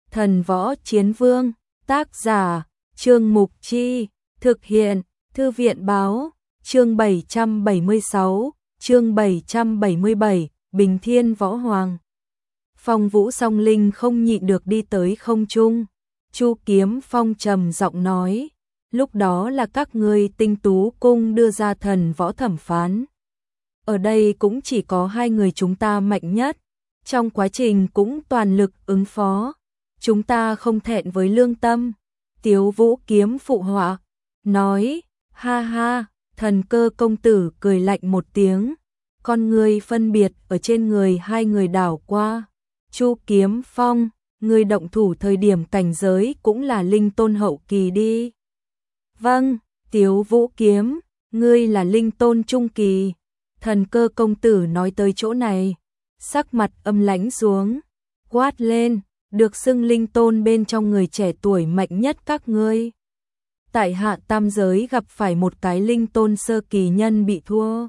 Thần Võ Chiến Vương, tác giả, Trương Mục Chi, thực hiện, Thư viện Báo, chương 776, chương 777, Bình Thiên Võ Hoàng. Phong Vũ Song Linh không nhịn được đi tới không trung. Chu Kiếm Phong trầm giọng nói, lúc đó là các ngươi Tinh Tú Cung đưa ra thần võ thẩm phán. Ở đây cũng chỉ có hai người chúng ta mạnh nhất, trong quá trình cũng toàn lực ứng phó. Chúng ta không thẹn với lương tâm. Tiếu Vũ Kiếm phụ họa, nói, ha ha, Thần Cơ công tử cười lạnh một tiếng, con người phân biệt ở trên người hai người đảo qua. Chu Kiếm Phong, người động thủ thời điểm cảnh giới cũng là linh tôn hậu kỳ đi. Vâng, Tiếu Vũ Kiếm, ngươi là linh tôn trung kỳ. Thần Cơ công tử nói tới chỗ này, sắc mặt âm lãnh xuống, quát lên, được xưng linh tôn bên trong người trẻ tuổi mạnh nhất các ngươi. Tại hạ tam giới gặp phải một cái linh tôn sơ kỳ nhân bị thua.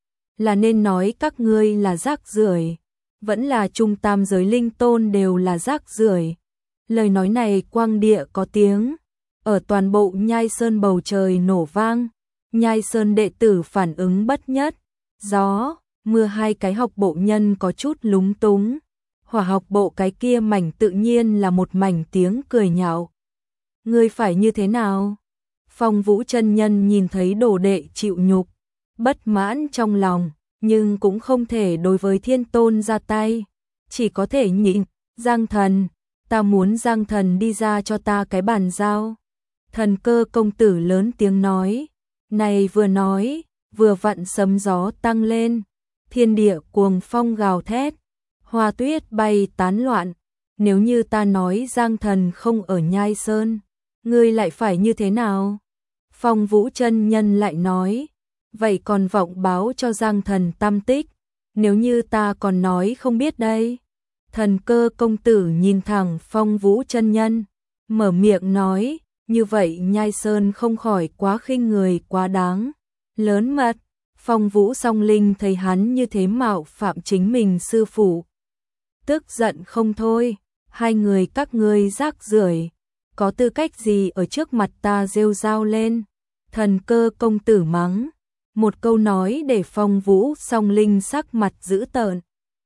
Là nên nói các ngươi là rác rưởi, vẫn là trung tam giới linh tôn đều là rác rưởi. Lời nói này quang địa có tiếng, ở toàn bộ Nhai Sơn bầu trời nổ vang. Nhai Sơn đệ tử phản ứng bất nhất, gió, mưa hai cái học bộ nhân có chút lúng túng. Hỏa học bộ cái kia mảnh tự nhiên là một mảnh tiếng cười nhạo. Ngươi phải như thế nào? Phong Vũ chân nhân nhìn thấy đồ đệ chịu nhục, bất mãn trong lòng, nhưng cũng không thể đối với Thiên Tôn ra tay, chỉ có thể nhịn. Giang Thần, ta muốn Giang Thần đi ra cho ta cái bàn giao. Thần Cơ công tử lớn tiếng nói, này vừa nói, vừa vặn sấm gió tăng lên, thiên địa cuồng phong gào thét, hoa tuyết bay tán loạn. Nếu như ta nói Giang Thần không ở Nhai Sơn, ngươi lại phải như thế nào? Phong Vũ chân nhân lại nói, vậy còn vọng báo cho Giang Thần tam tích, nếu như ta còn nói không biết đây. Thần Cơ công tử nhìn thẳng Phong Vũ chân nhân, mở miệng nói, như vậy Nhai Sơn không khỏi quá khinh người quá đáng, lớn mật. Phong Vũ Song Linh thấy hắn như thế mạo phạm chính mình sư phụ, tức giận không thôi, hai người các ngươi rác rưởi, có tư cách gì ở trước mặt ta rêu rao lên. Thần Cơ công tử mắng, một câu nói để Phong Vũ Song Linh sắc mặt dữ tợn.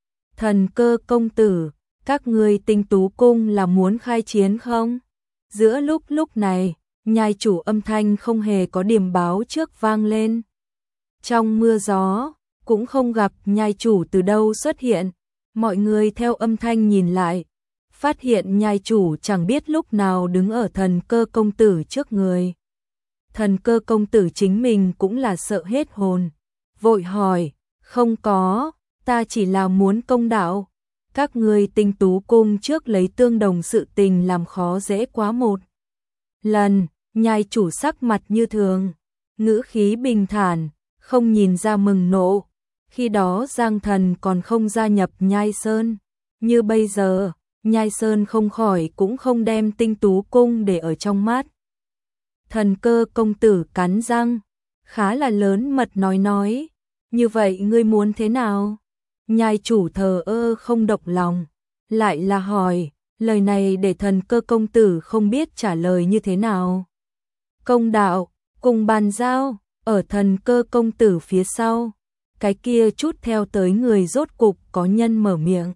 Thần Cơ công tử, các ngươi Tinh Tú Cung là muốn khai chiến không? Giữa lúc này, nhai chủ âm thanh không hề có điểm báo trước vang lên. Trong mưa gió, cũng không gặp nhai chủ từ đâu xuất hiện. Mọi người theo âm thanh nhìn lại, phát hiện nhai chủ chẳng biết lúc nào đứng ở Thần Cơ công tử trước người. Thần Cơ công tử chính mình cũng là sợ hết hồn, vội hỏi, không có, ta chỉ là muốn công đạo. Các ngươi Tinh Tú Cung trước lấy tương đồng sự tình làm khó dễ quá một lần. Nhai chủ sắc mặt như thường, ngữ khí bình thản, không nhìn ra mừng nộ. Khi đó Giang Thần còn không gia nhập Nhai Sơn, như bây giờ, Nhai Sơn không khỏi cũng không đem Tinh Tú Cung để ở trong mắt. Thần Cơ công tử cắn răng, khá là lớn mật nói, như vậy ngươi muốn thế nào? Nhai chủ thờ ơ không động lòng, lại là hỏi, lời này để Thần Cơ công tử không biết trả lời như thế nào. Công đạo, cùng bàn giao, ở Thần Cơ công tử phía sau, cái kia chút theo tới người rốt cục có nhân mở miệng.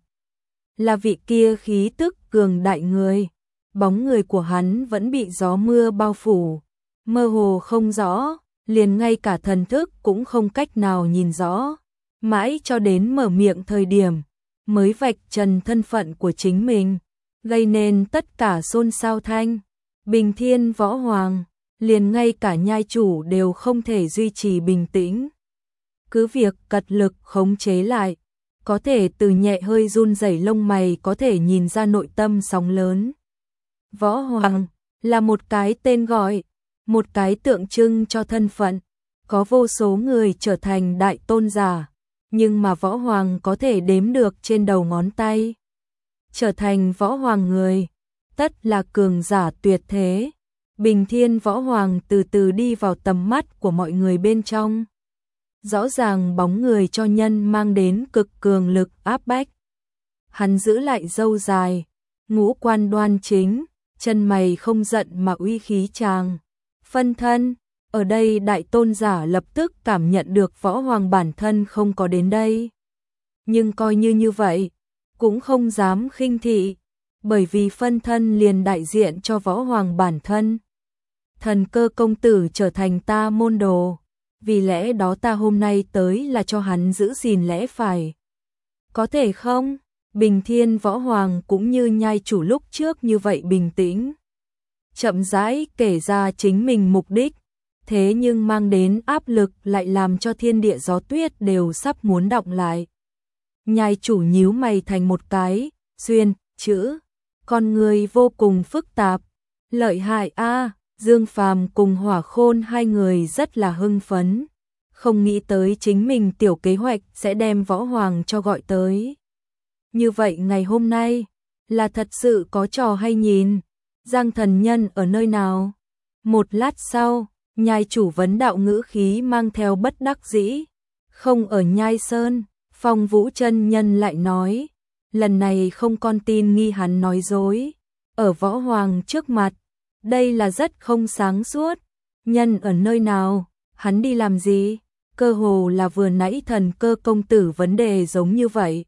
Là vị kia khí tức cường đại người, bóng người của hắn vẫn bị gió mưa bao phủ, mơ hồ không rõ, liền ngay cả thần thức cũng không cách nào nhìn rõ. Mãi cho đến mở miệng thời điểm, mới vạch trần thân phận của chính mình, gây nên tất cả xôn xao thanh. Bình Thiên Võ Hoàng, liền ngay cả nhai chủ đều không thể duy trì bình tĩnh. Cứ việc cật lực khống chế lại, có thể từ nhẹ hơi run rẩy lông mày có thể nhìn ra nội tâm sóng lớn. Võ Hoàng là một cái tên gọi, một cái tượng trưng cho thân phận. Có vô số người trở thành đại tôn giả, nhưng mà Võ Hoàng có thể đếm được trên đầu ngón tay. Trở thành Võ Hoàng người, tất là cường giả tuyệt thế. Bình Thiên Võ Hoàng từ từ đi vào tầm mắt của mọi người bên trong. Rõ ràng bóng người cho nhân mang đến cực cường lực áp bách. Hắn giữ lại râu dài, ngũ quan đoan chính, chân mày không giận mà uy khí tràng. Phân thân, ở đây đại tôn giả lập tức cảm nhận được Võ Hoàng bản thân không có đến đây. Nhưng coi như vậy, cũng không dám khinh thị, bởi vì phân thân liền đại diện cho Võ Hoàng bản thân. Thần Cơ công tử trở thành ta môn đồ, vì lẽ đó ta hôm nay tới là cho hắn giữ gìn lẽ phải. Có thể không? Bình Thiên Võ Hoàng cũng như nhai chủ lúc trước như vậy bình tĩnh. Chậm rãi kể ra chính mình mục đích, thế nhưng mang đến áp lực lại làm cho thiên địa gió tuyết đều sắp muốn đọng lại. Nhai chủ nhíu mày thành một cái, xuyên, chữ, con người vô cùng phức tạp, lợi hại a. Dương Phàm cùng Hỏa Khôn hai người rất là hưng phấn, không nghĩ tới chính mình tiểu kế hoạch sẽ đem Võ Hoàng cho gọi tới. Như vậy ngày hôm nay, là thật sự có trò hay nhìn, Giang thần nhân ở nơi nào? Một lát sau, nhai chủ vấn đạo ngữ khí mang theo bất đắc dĩ, không ở Nhai Sơn. Phong Vũ chân nhân lại nói, lần này không con tin nghi hắn nói dối, ở Võ Hoàng trước mặt, đây là rất không sáng suốt. Nhân ở nơi nào, hắn đi làm gì? Cơ hồ là vừa nãy Thần Cơ công tử vấn đề giống như vậy.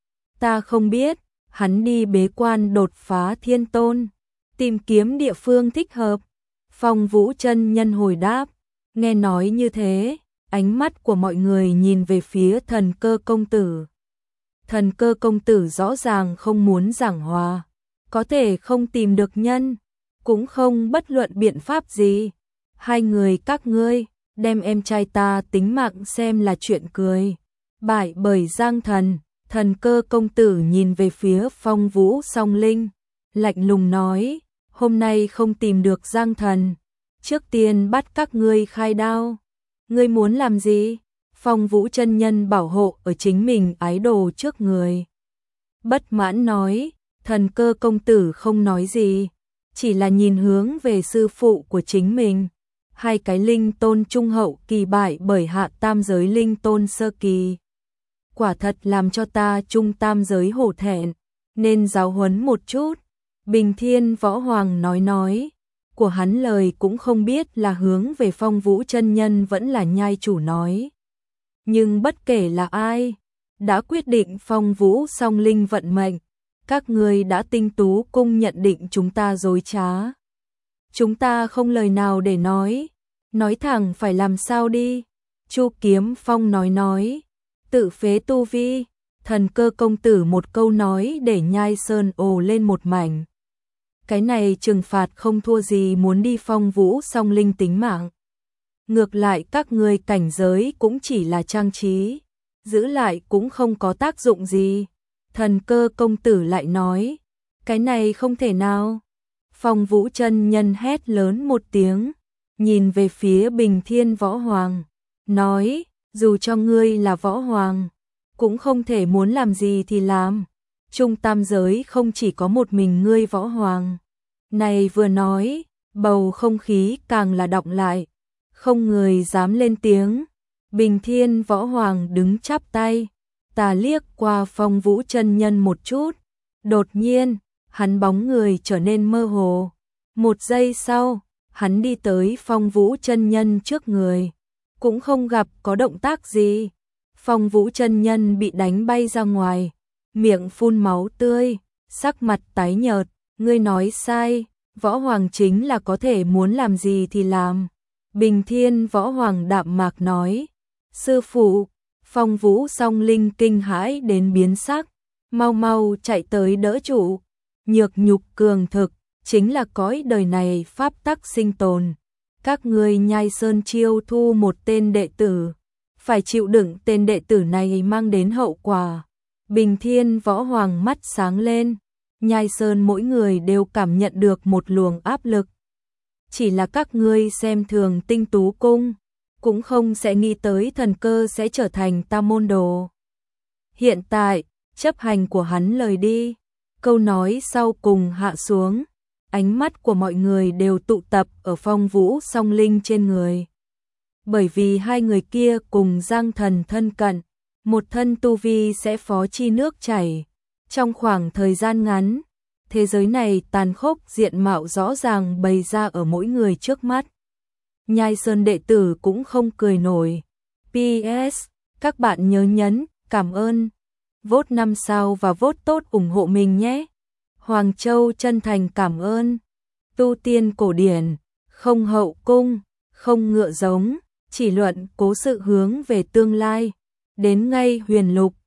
Ta không biết, hắn đi bế quan đột phá thiên tôn, tìm kiếm địa phương thích hợp. Phong Vũ chân nhân hồi đáp, nghe nói như thế, ánh mắt của mọi người nhìn về phía Thần Cơ công tử. Thần Cơ công tử rõ ràng không muốn giảng hòa, có thể không tìm được nhân, cũng không bất luận biện pháp gì. Hai người các ngươi, đem em trai ta tính mạng xem là chuyện cười. Bại bởi Giang thần, Thần Cơ công tử nhìn về phía Phong Vũ Song Linh, lạnh lùng nói, hôm nay không tìm được Giang thần, trước tiên bắt các ngươi khai đao. Ngươi muốn làm gì? Phong Vũ chân nhân bảo hộ ở chính mình ái đồ trước người. Bất mãn nói, Thần Cơ công tử không nói gì, chỉ là nhìn hướng về sư phụ của chính mình. Hai cái linh tôn trung hậu kỳ bại bởi hạ tam giới linh tôn sơ kỳ. Quả thật làm cho ta trung tam giới hổ thẹn, nên giáo huấn một chút. Bình Thiên Võ Hoàng nói, của hắn lời cũng không biết là hướng về Phong Vũ chân nhân vẫn là nhai chủ nói. Nhưng bất kể là ai, đã quyết định Phong Vũ Song Linh vận mệnh, các người đã tinh tú cung nhận định chúng ta dối trá. Chúng ta không lời nào để nói thẳng phải làm sao đi. Chu Kiếm Phong nói, tự phế tu vi. Thần Cơ công tử một câu nói để Nhai Sơn ồ lên một mảnh. Cái này trừng phạt không thua gì muốn đi Phong Vũ Song Linh tính mạng. Ngược lại các ngươi cảnh giới cũng chỉ là trang trí, giữ lại cũng không có tác dụng gì. Thần Cơ công tử lại nói, cái này không thể nào. Phong Vũ chân nhân hét lớn một tiếng, nhìn về phía Bình Thiên Võ Hoàng, nói, dù cho ngươi là Võ Hoàng, cũng không thể muốn làm gì thì làm. Trung tam giới không chỉ có một mình ngươi Võ Hoàng. Này vừa nói, bầu không khí càng là đọng lại, không người dám lên tiếng. Bình Thiên Võ Hoàng đứng chắp tay, ta liếc qua Phong Vũ chân nhân một chút, đột nhiên, hắn bóng người trở nên mơ hồ. Một giây sau, hắn đi tới Phong Vũ chân nhân trước người, cũng không gặp có động tác gì. Phong Vũ chân nhân bị đánh bay ra ngoài, miệng phun máu tươi, sắc mặt tái nhợt, ngươi nói sai, Võ Hoàng chính là có thể muốn làm gì thì làm. Bình Thiên Võ Hoàng đạm mạc nói, sư phụ. Phong Vũ Song Linh kinh hãi đến biến sắc, mau mau chạy tới đỡ chủ. Nhược nhục cường thực, chính là cõi đời này pháp tắc sinh tồn. Các ngươi Nhai Sơn chiêu thu một tên đệ tử, phải chịu đựng tên đệ tử này mang đến hậu quả. Bình Thiên Võ Hoàng mắt sáng lên, Nhai Sơn mỗi người đều cảm nhận được một luồng áp lực. Chỉ là các ngươi xem thường Tinh Tú Cung, cũng không sẽ nghĩ tới Thần Cơ sẽ trở thành ta môn đồ. Hiện tại, chấp hành của hắn lời đi. Câu nói sau cùng hạ xuống, ánh mắt của mọi người đều tụ tập ở Phong Vũ Song Linh trên người. Bởi vì hai người kia cùng Giang thần thân cận, một thân tu vi sẽ phó chi nước chảy. Trong khoảng thời gian ngắn, Thế giới này tàn khốc diện mạo rõ ràng bày ra ở mỗi người trước mắt. Nhai Sơn đệ tử cũng không cười nổi. PS, các bạn nhớ nhấn, cảm ơn, vote 5 sao và vote tốt ủng hộ mình nhé. Hoàng Châu chân thành cảm ơn. Tu tiên cổ điển, không hậu cung, không ngựa giống, chỉ luận cố sự hướng về tương lai. Đến ngay huyền lục,